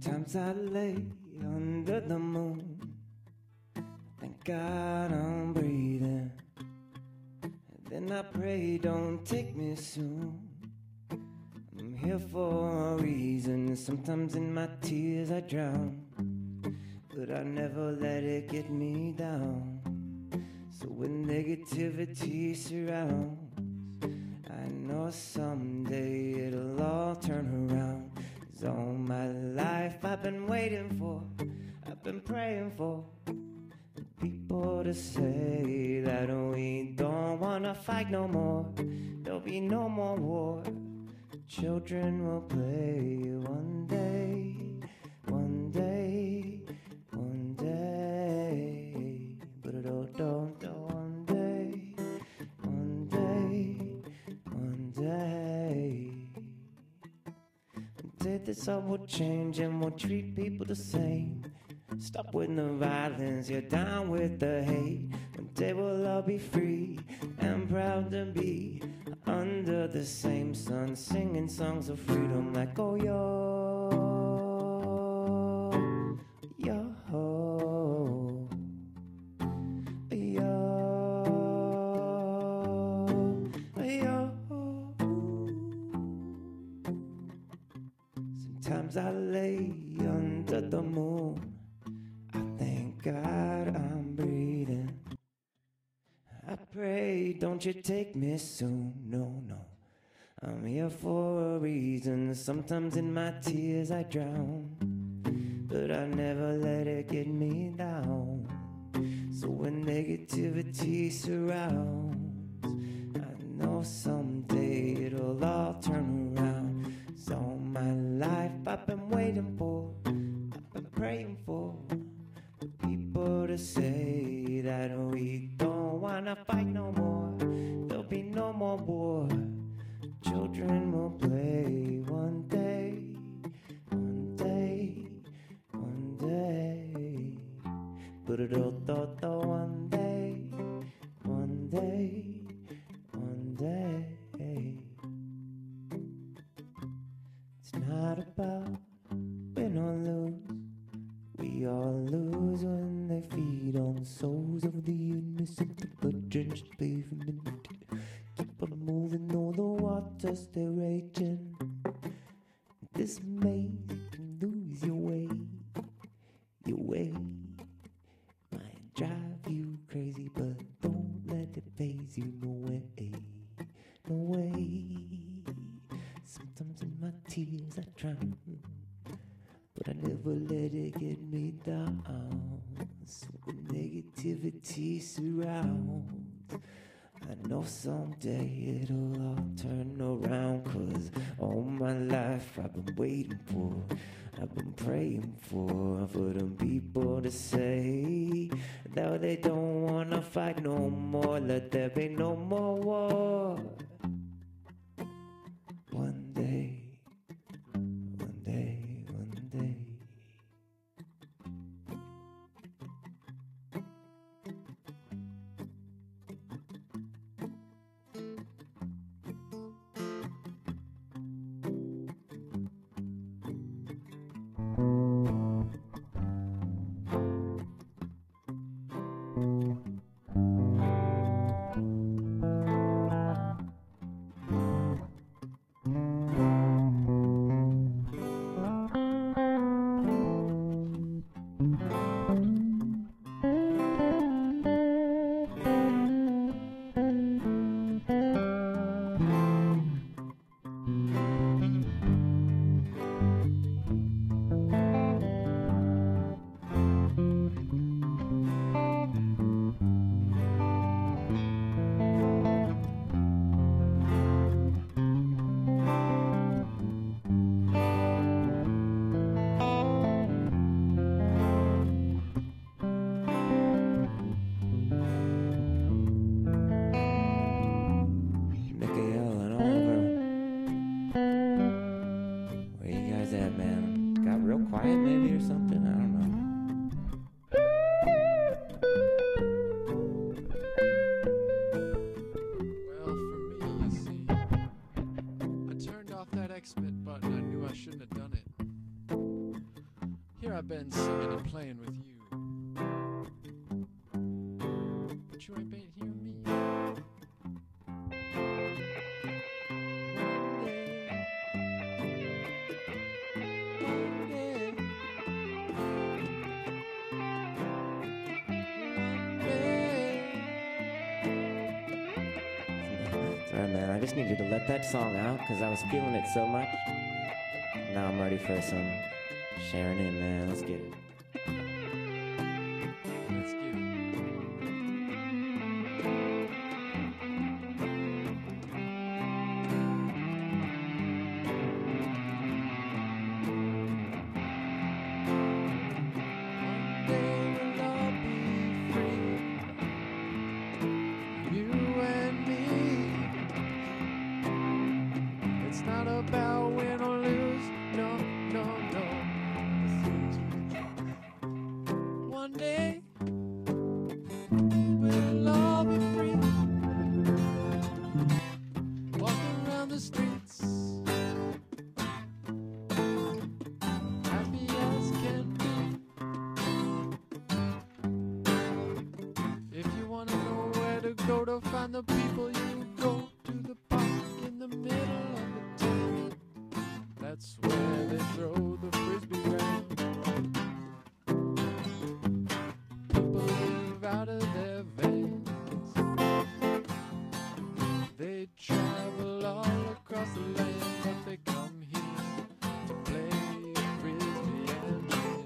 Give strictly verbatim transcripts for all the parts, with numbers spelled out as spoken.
Sometimes I lay under the moon, thank God I'm breathing. And then I pray, don't take me soon. I'm here for a reason. Sometimes in my tears I drown, but I never let it get me down. So when negativity surrounds, I know someday it'll all turn around. 'Cause all my life I've been waiting for, I've been praying for people to say that we don't wanna fight no more. There'll be no more war. Children will play one day, one day, one day. But it all don't do one day, one day, one day. One day this all will change and we'll treat people the same. Stop with the violence, you're down with the hate. One day we'll all be free and proud to be under the same sun, singing songs of freedom like oh yo, yo, yo, yo. Sometimes I lay under the moon, I thank God I'm breathing. I pray, don't you take me soon, no, no. I'm here for a reason. Sometimes in my tears I drown, but I never let it get me down. So when negativity surrounds, I know someday it'll all turn around. So all my life I've been waiting for, I've been praying for people to say that we don't wanna fight no more. There'll be no more war. Children will play one day, one day, one day. But it'll do one day, one day, one day. It's not about win or lose. We all lose when they feed on the souls of the innocent, the blood-drenched pavement. Keep on moving, though the waters stay raging. This maze you can lose your way, your way. Might drive you crazy, but don't let it phase you. No way, no way. Sometimes in my tears I drown, but I never let it get me down. So when negativity surrounds, I know someday it'll all turn around. 'Cause all my life I've been waiting for, I've been praying for, for them people to say that they don't wanna fight no more. Let there be no more war. One day, one day, one day. Mm-hmm. been singing and playing with you, but you ain't been hearing me. Alright, man, I just need you to let that song out because I was feeling it so much. Now I'm ready for some sharing in, man. Let's get it. Let's get it. About win or lose, no, no, no. One day we'll all be free, walking around the streets, happy as can be. If you wanna know where to go to find the people, you go to the park in the middle of the town. That's where they throw the frisbee round. People live out of their vans. They travel all across the land, but they come here to play frisbee and win.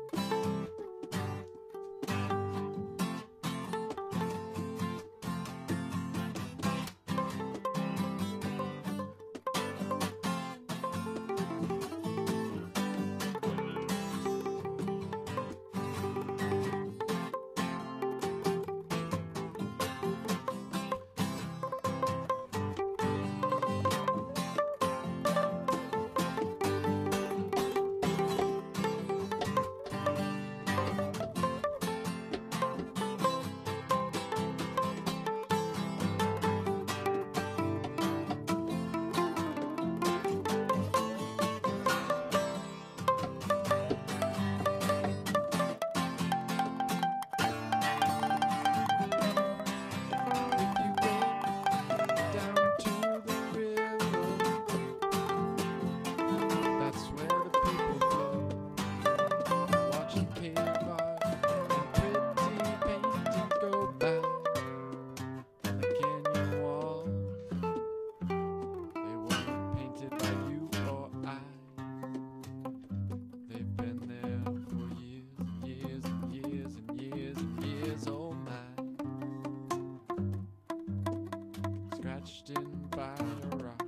Scratched in by a rock,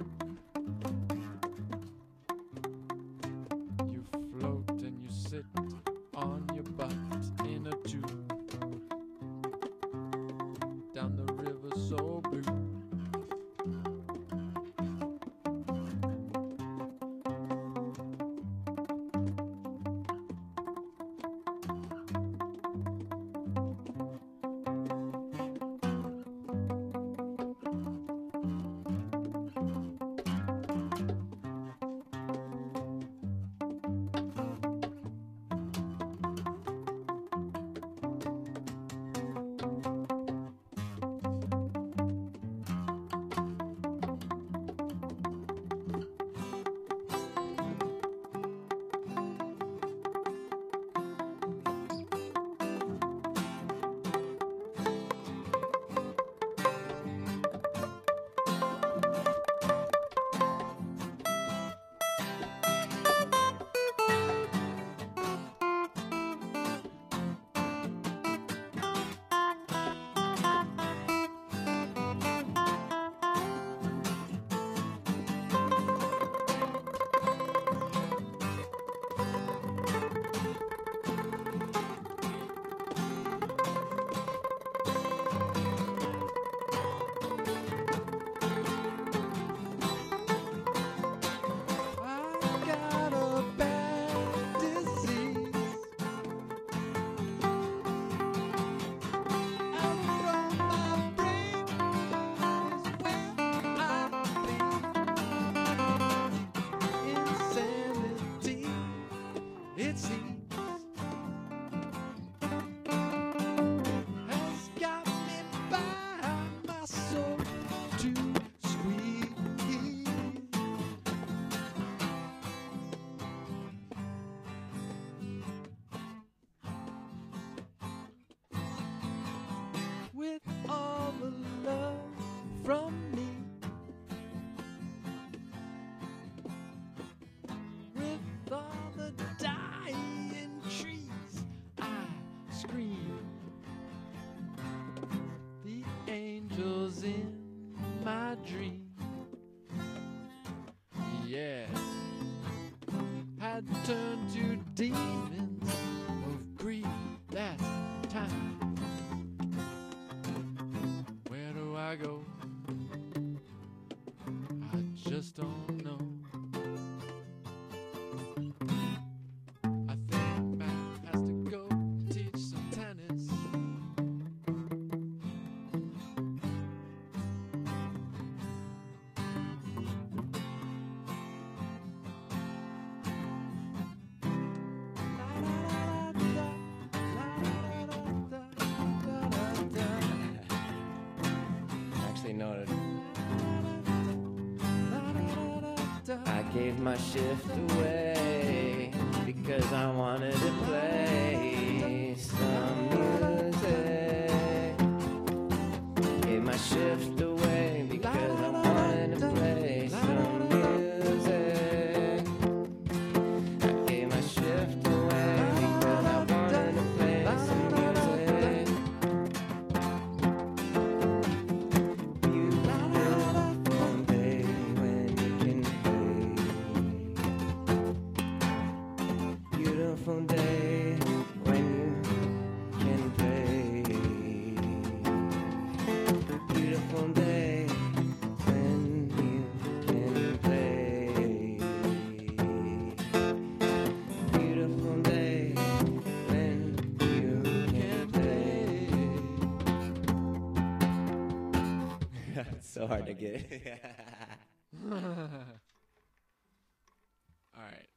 you float and you sit on your butt in a tube down the river so blue. Chicago. I just don't know. I think Matt has to go teach some tennis. Actually noted. I gave my shift away because I wanted to play some music. Gave my shift away because I wanted to play some music. I gave my shift away because I wanted to play some music. Beautiful day when you can play. Beautiful day when you can play. Beautiful day when you can play. Beautiful day when you can play. It's so hard to get. All right.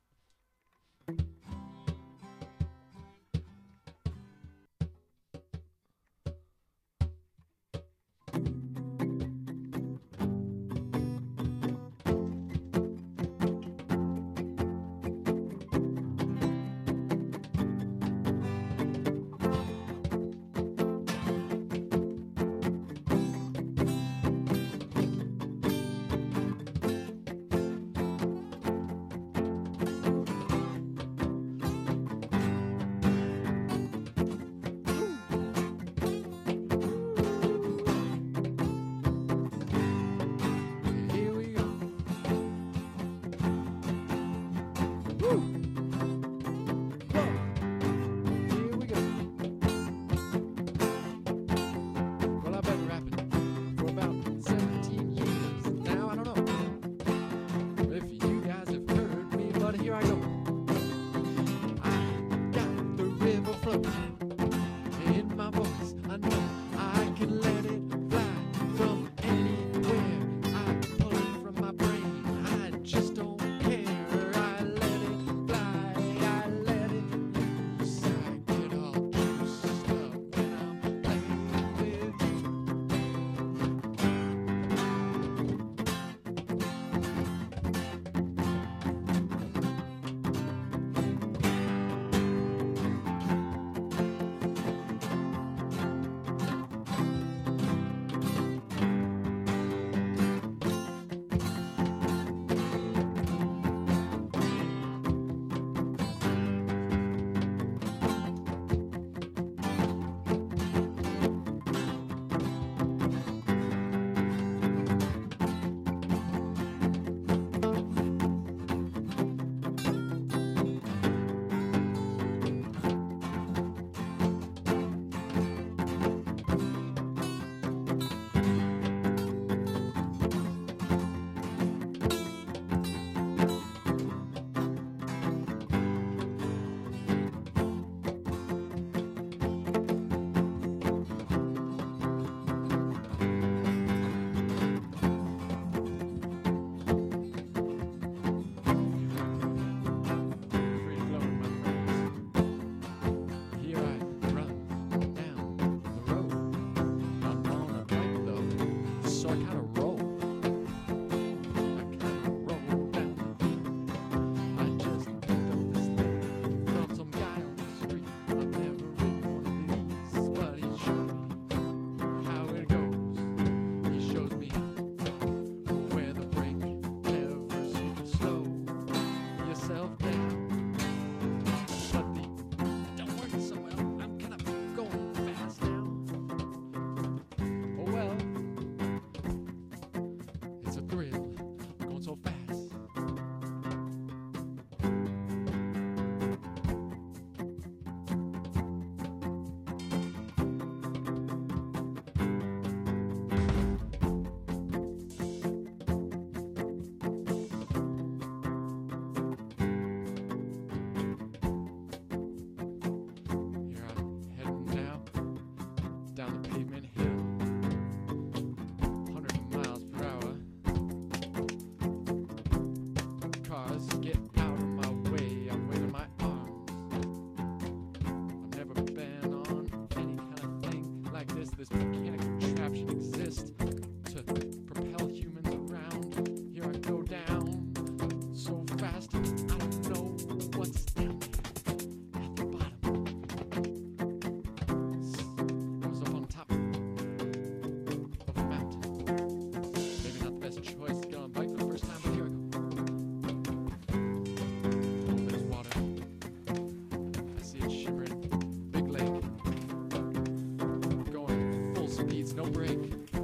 break.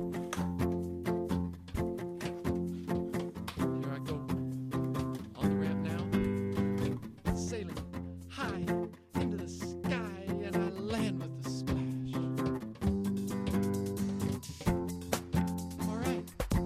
Here I go on the ramp now, sailing high into the sky, and I land with a splash. All right.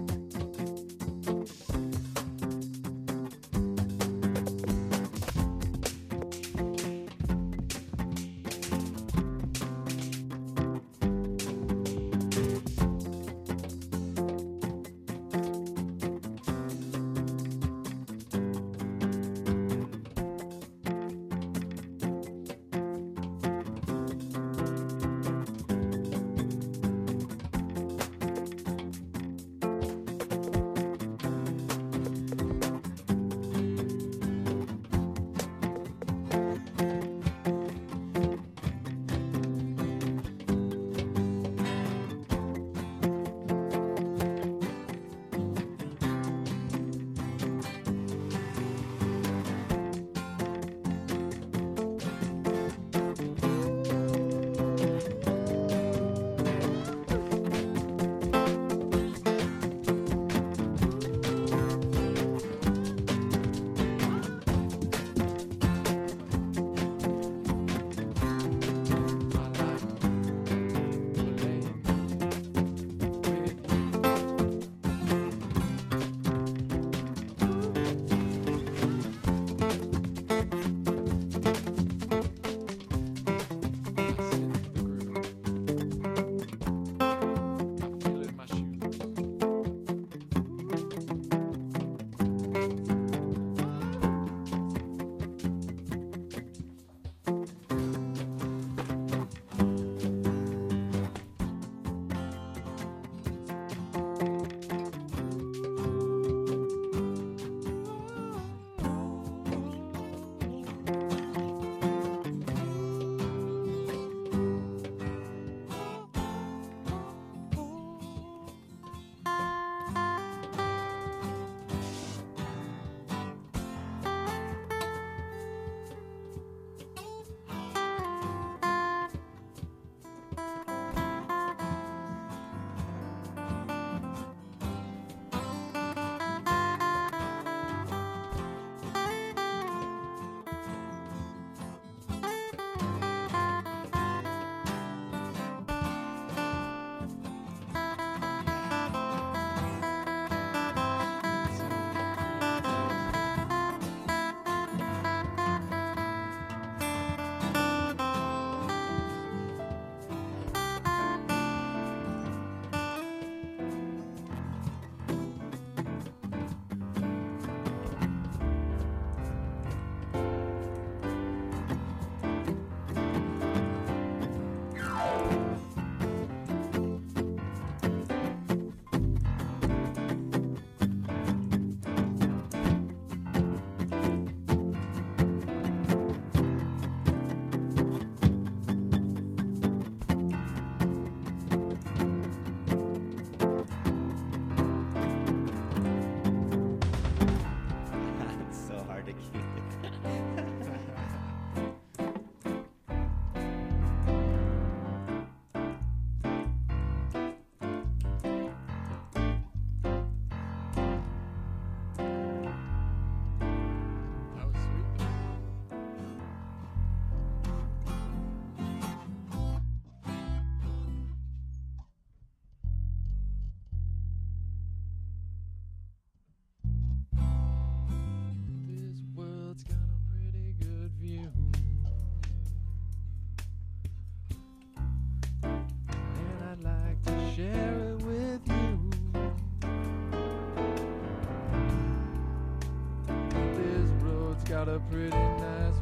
got a pretty nice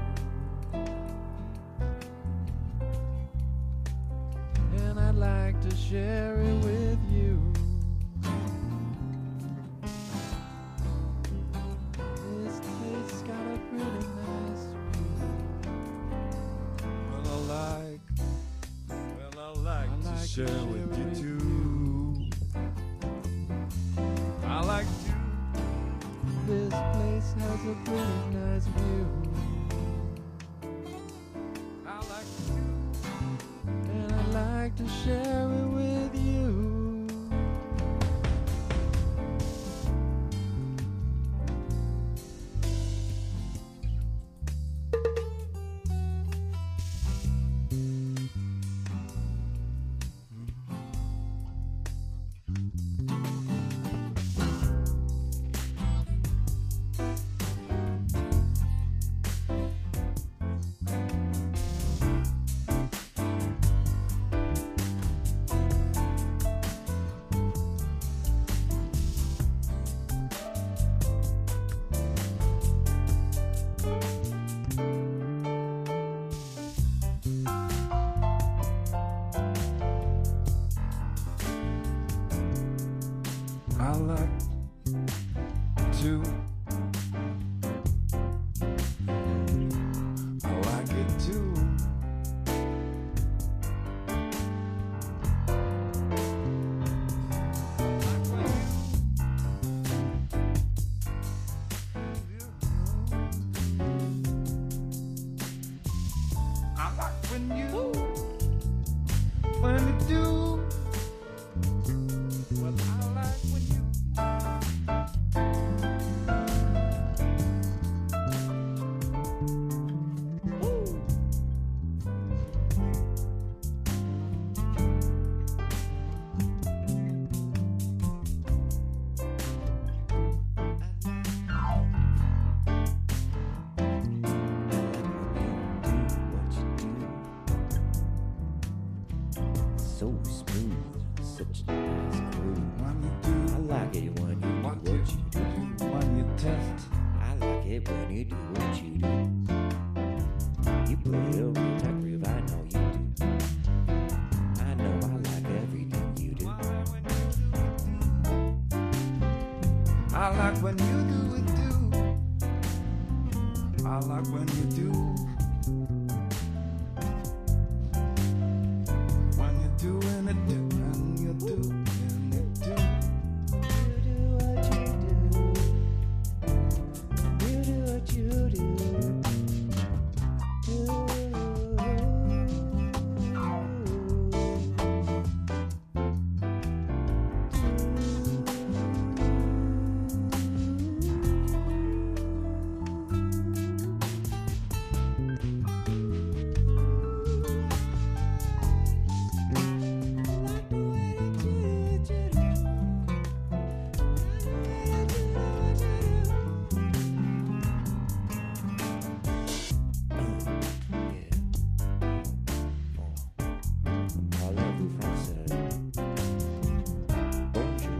view, and I'd like to share it with you. This place got a pretty nice view. Well, I like, well, I like, I to like share to share with you with too. I like to. This place has a pretty nice view, I like to. and I'd like to share it with you. I like to. I like it too. I like when you, when you do. Well, I like when you. So smooth, such a nice groove. I like it when you do what you do. When you test, I like it when you do what you do. You play a real tight groove, I know you do. I know I like everything you do. I like when you do it too. I like when you do. When you're doing it, do, and you do, and you do. You do what you do. You do what you do. Parlez-vous français? Bonjour.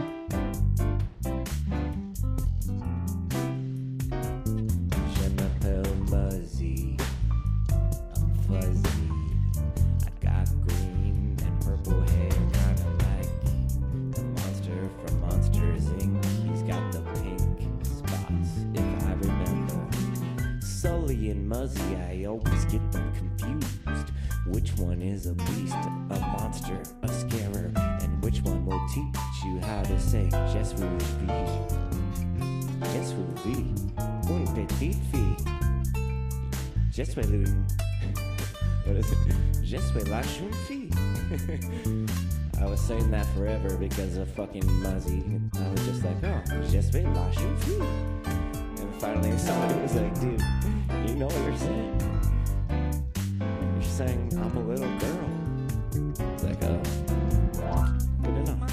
Je m'appelle Muzzy. I'm fuzzy. I got green and purple hair, kinda like the monster from Monsters Incorporated. He's got the pink spots, if I remember. Sully and Muzzy, I always get them confused. Which one is a beast, a monster, a scarer, and which one will teach you how to say Je suis vie? Je suis vie, une petite fille. Je suis l'une. What is it? Je suis la jeune fille. I was saying that forever because of fucking Muzzy. I was just like, oh, je suis la jeune fille. And finally somebody was like, dude, you know what you're saying? You're saying I'm a little girl. It's like, oh, good enough.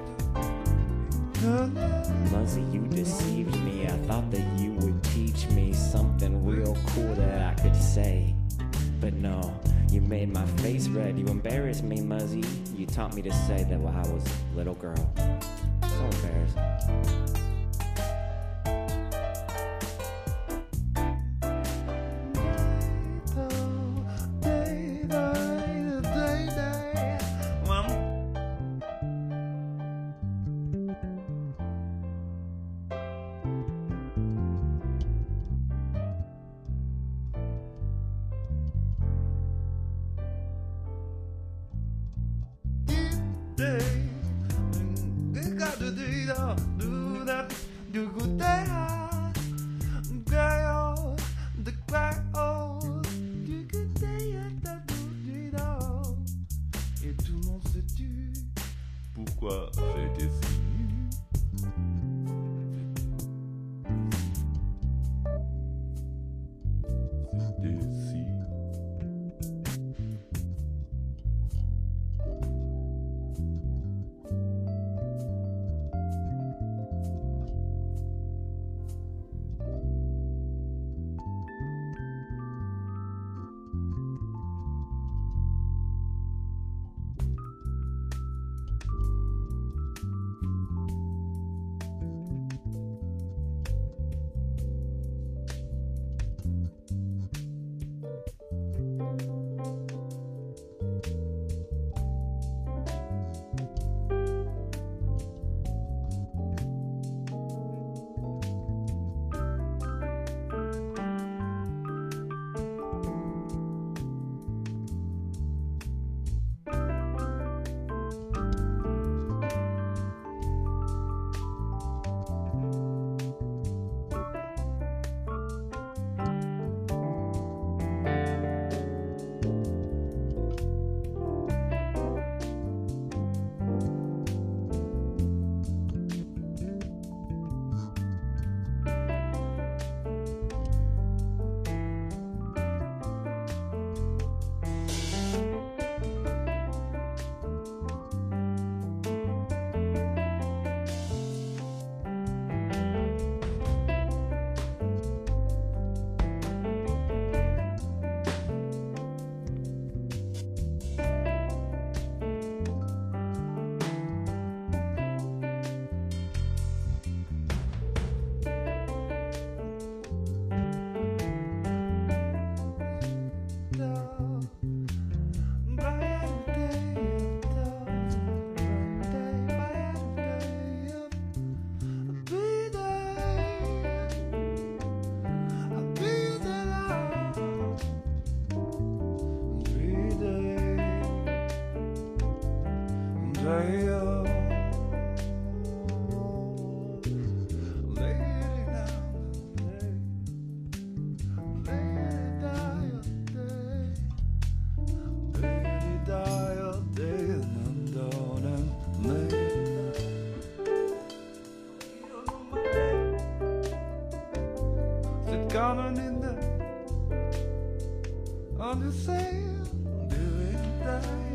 Muzzy, you deceived me. I thought that you would teach me something real cool that I could say. But no, you made my face red. You embarrassed me, Muzzy. You taught me to say that while I was a little girl. So embarrassing. Et tout le monde se tue. Pourquoi j'étais si nu? C'était si. underneath the on the sail, doing that.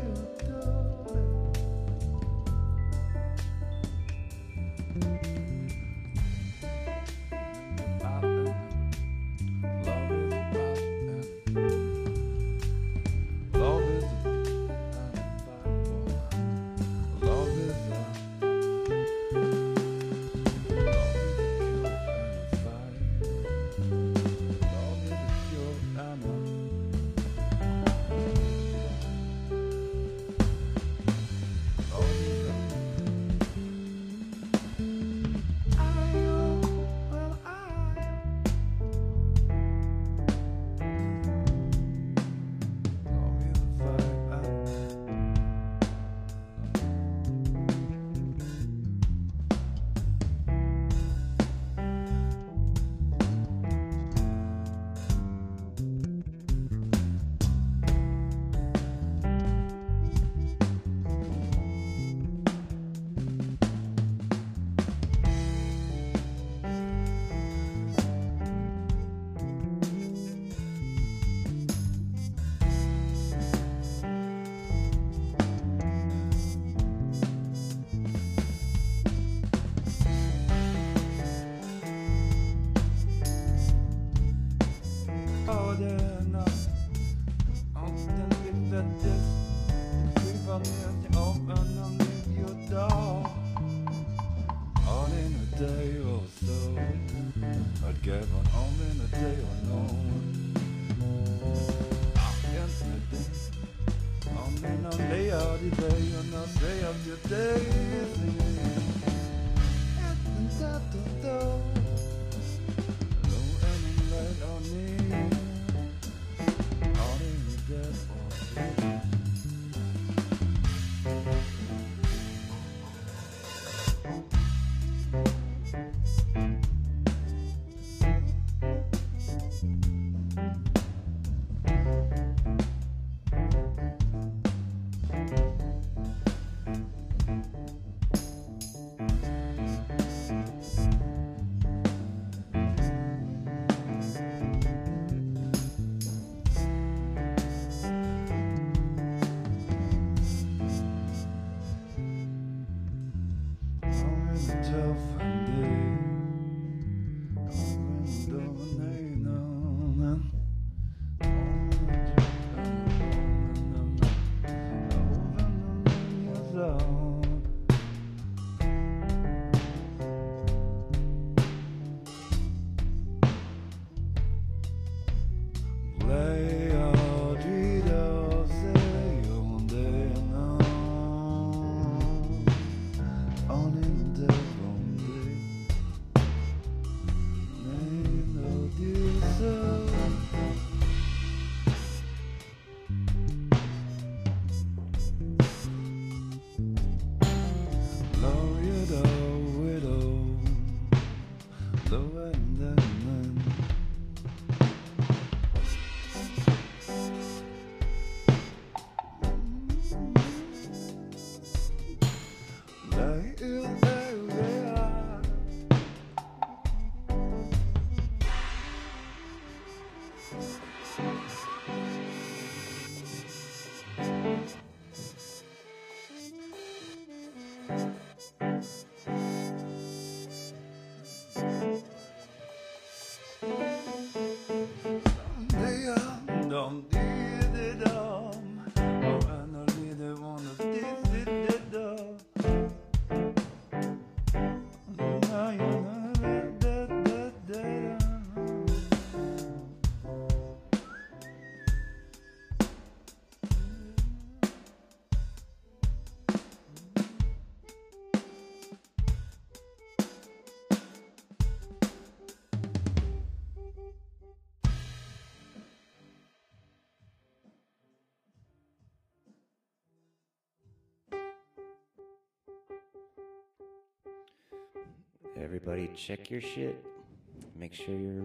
Everybody check your shit. Make sure you're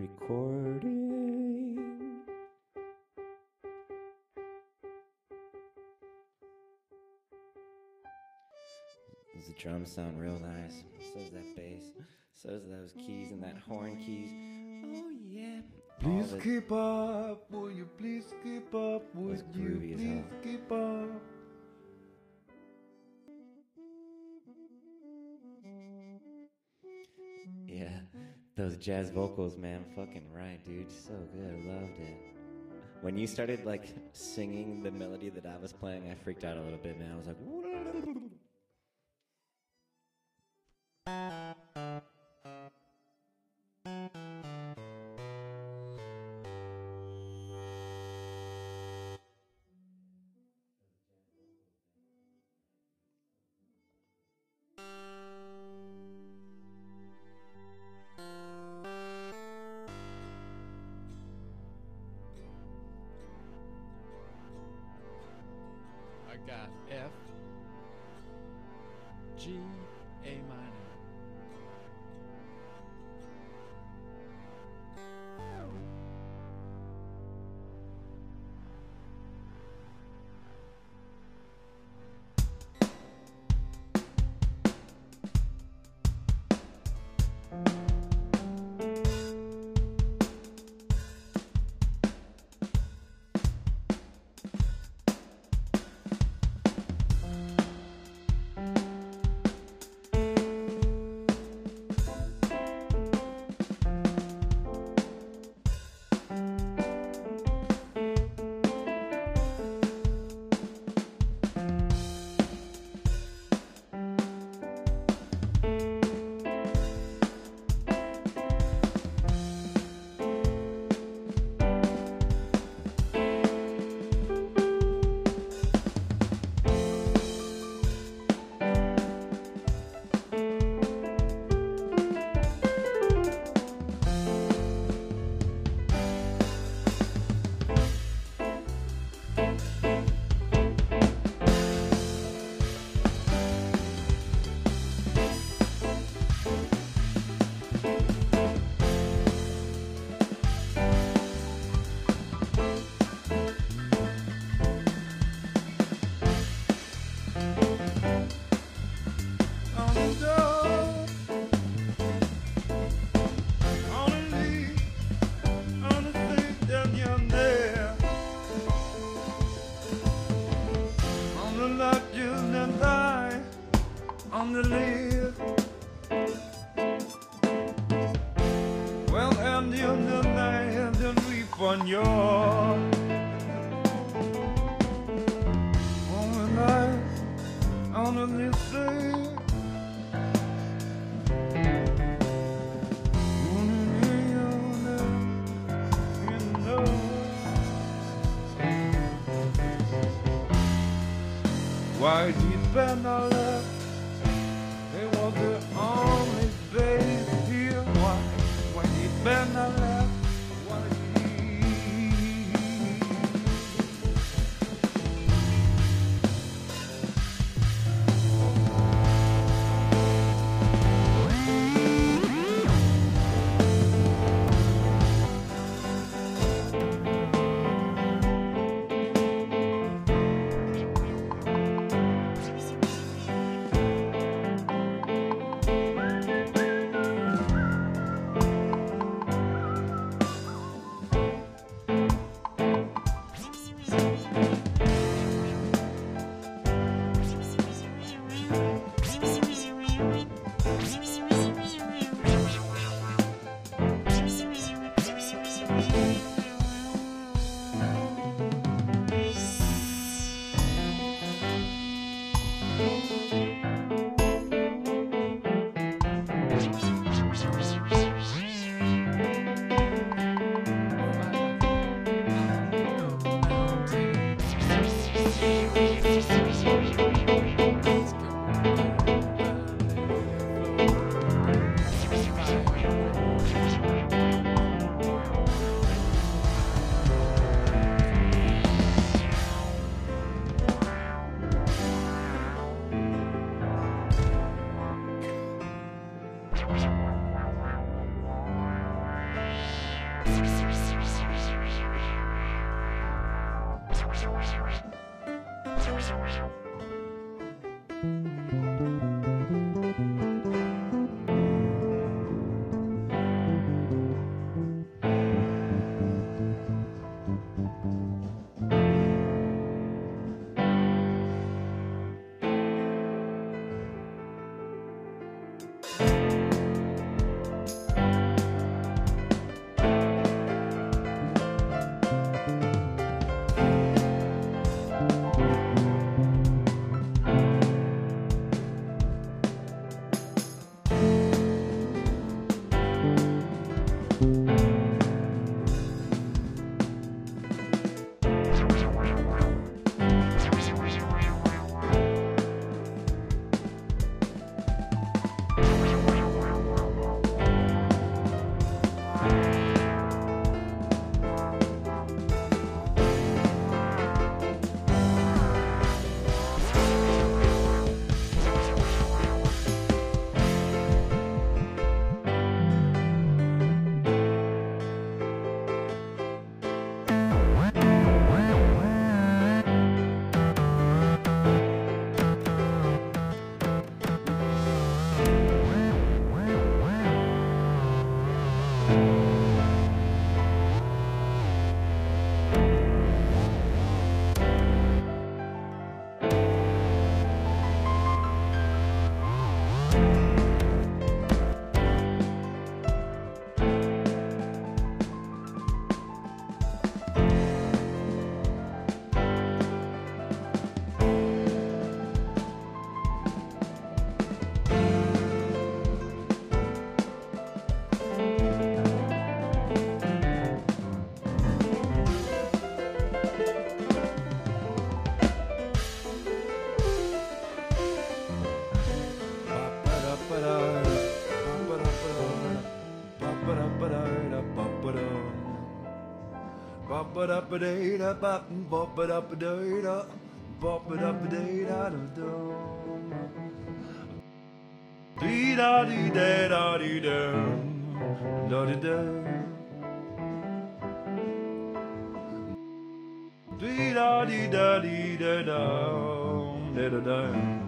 recording. Does the drums sound real nice? So does that bass. So does those keys and that horn keys. Oh yeah. Please the- keep up, will you please keep up, would was you groovy as please hell. keep up? Yeah, those jazz vocals, man, fucking right, dude. So good, loved it. When you started like singing the melody that I was playing, I freaked out a little bit, man. I was like, I got F, G, A minor. On the door, on the leaf, on the seat down yonder, on the left you and I, on the leaf. Well, and you and I and the leaf on your, on the life, on the leaf sea. Why deep and I left? It was the only base here. Why? Why deep and I left? Why Ba-ba-da-ba-da-da, ba-ba-da-ba-da-da, ba-ba-da-ba-da-da-da-da. Dee-da-dee-da-da-dee-da, da-dee-da. Dee-da-dee-da-dee-da-da, da-da-da.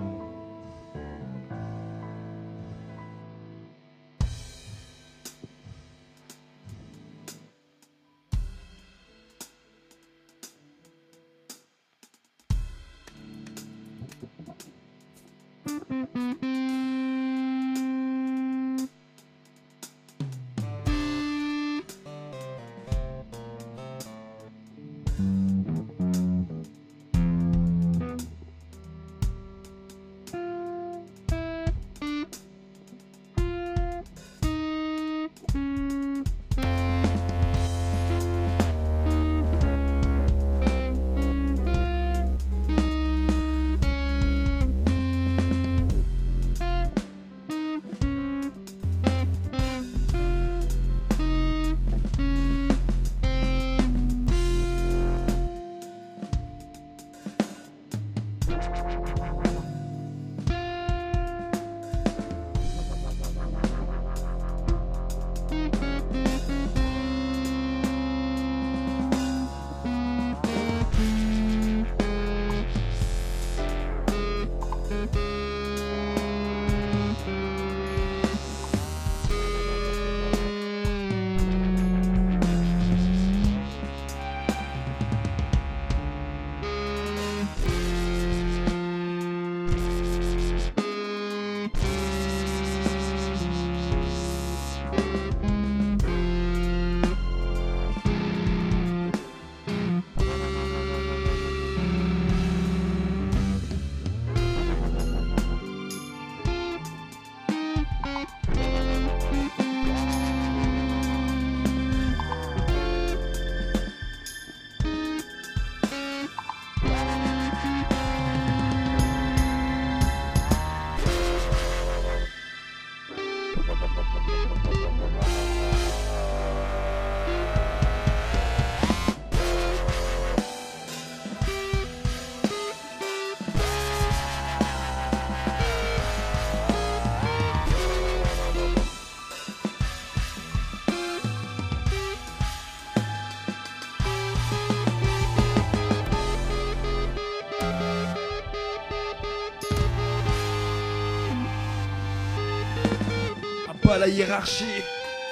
Pas la hiérarchie.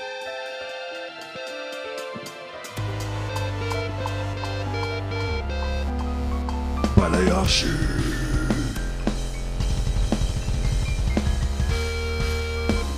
Pas la hiérarchie.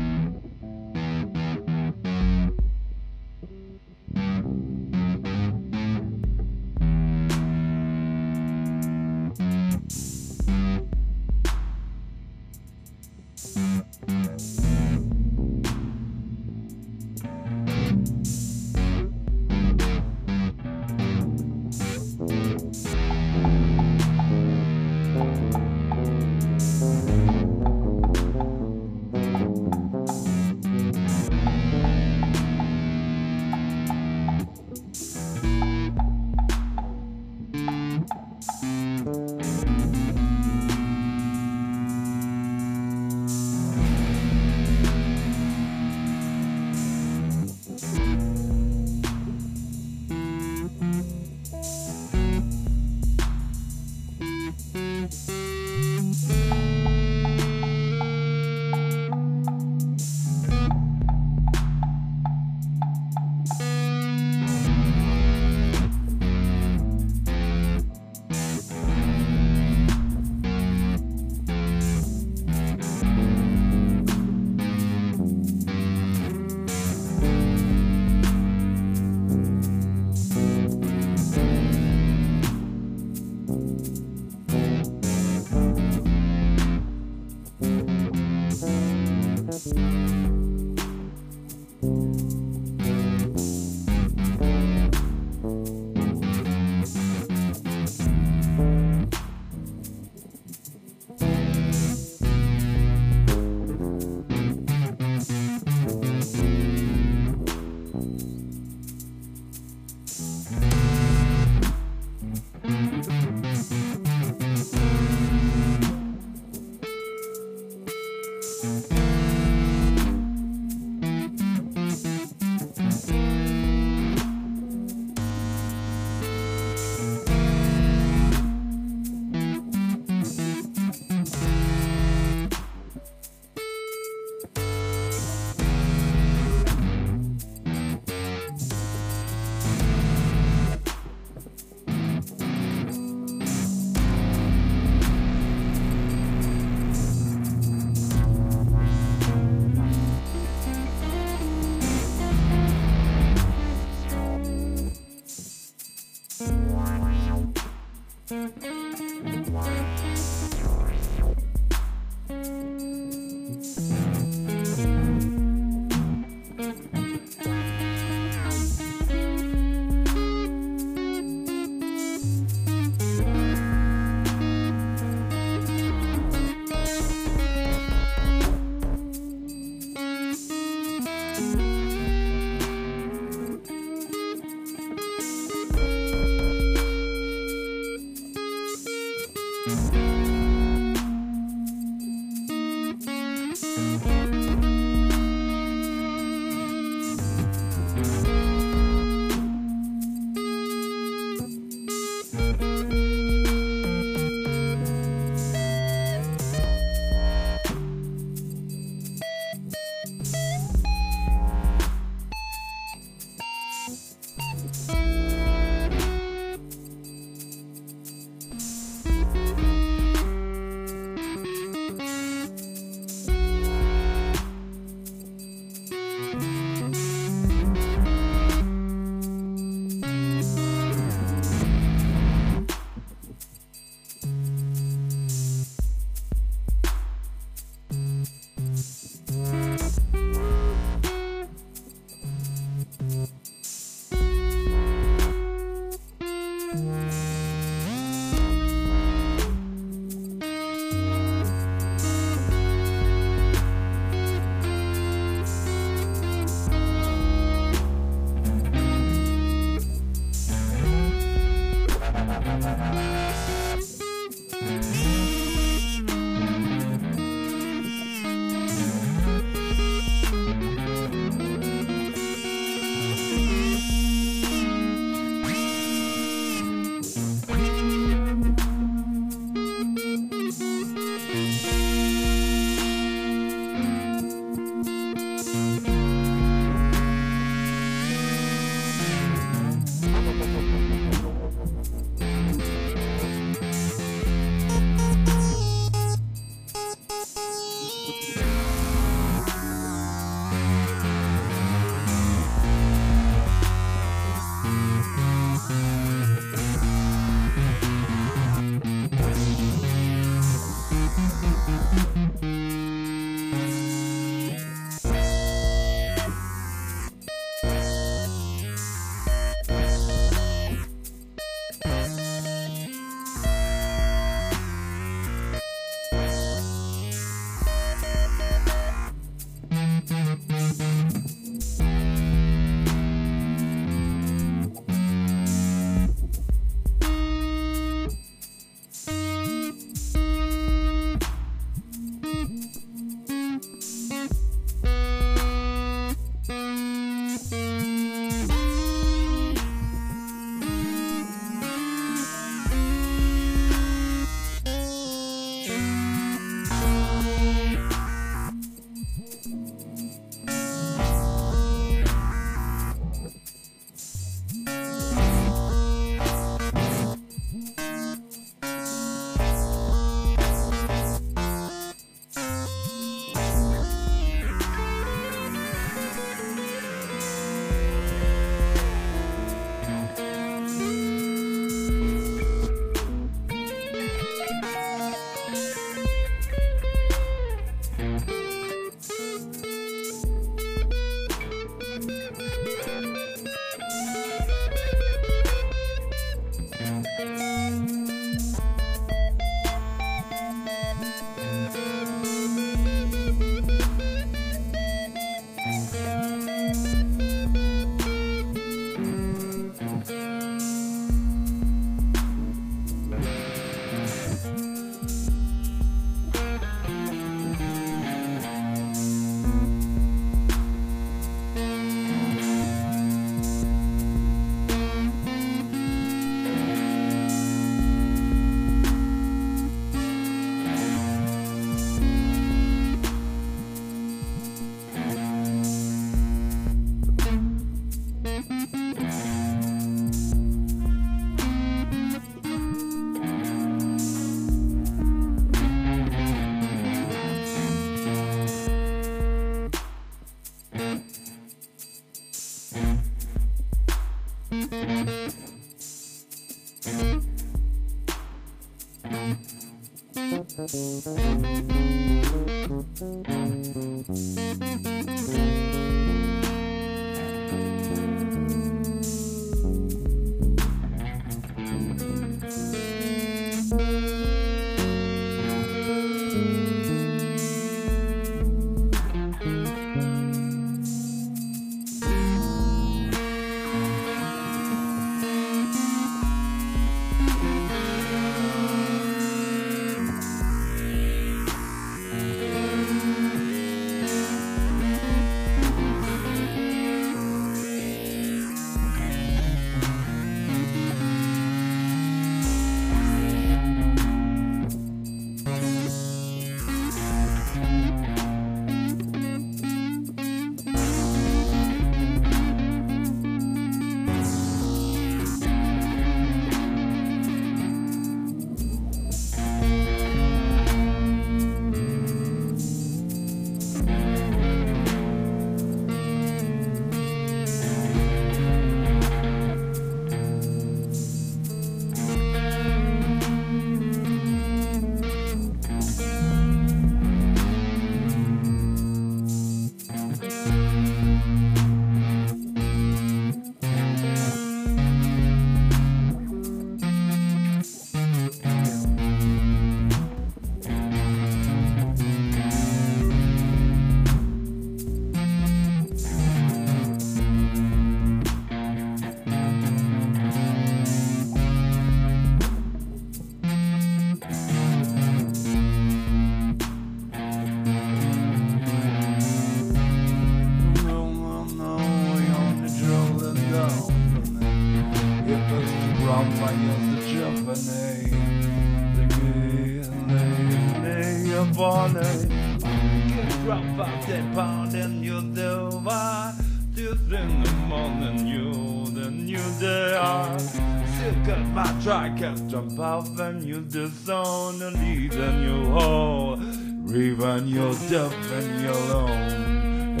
Drop out that pound and you do what you in the morning you then you there still got my try can't jump off and you disown and leave and you hold even you're deaf and you're alone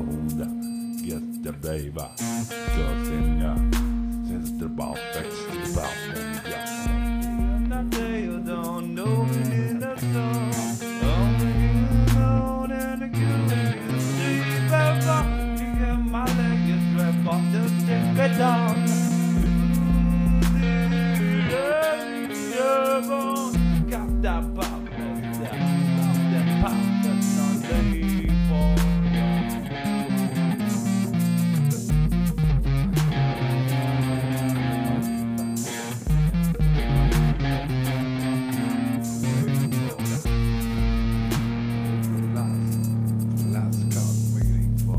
alone get the baby just in ya since the ball fix the ball and yeah that day you don't know me in the song. Get down. Got that pop, that pop, that's not the for last, last card waiting for.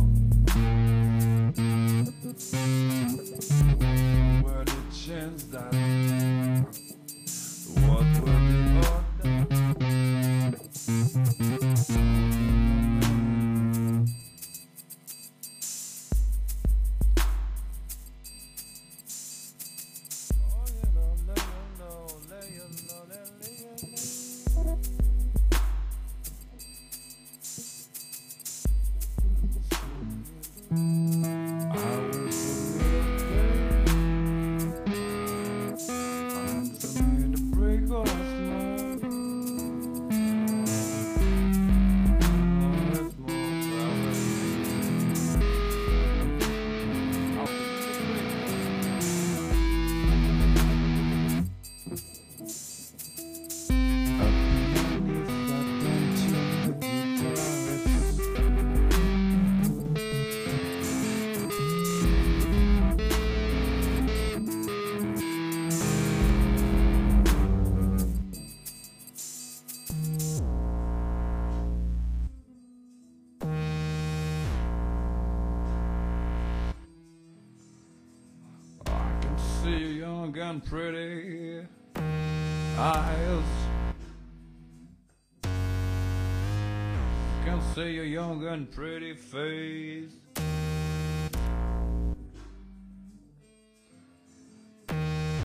That what will be ordered? Oh, you know, lay you low, lay you low, lay you low. See you young and pretty eyes. Can see your young and pretty face.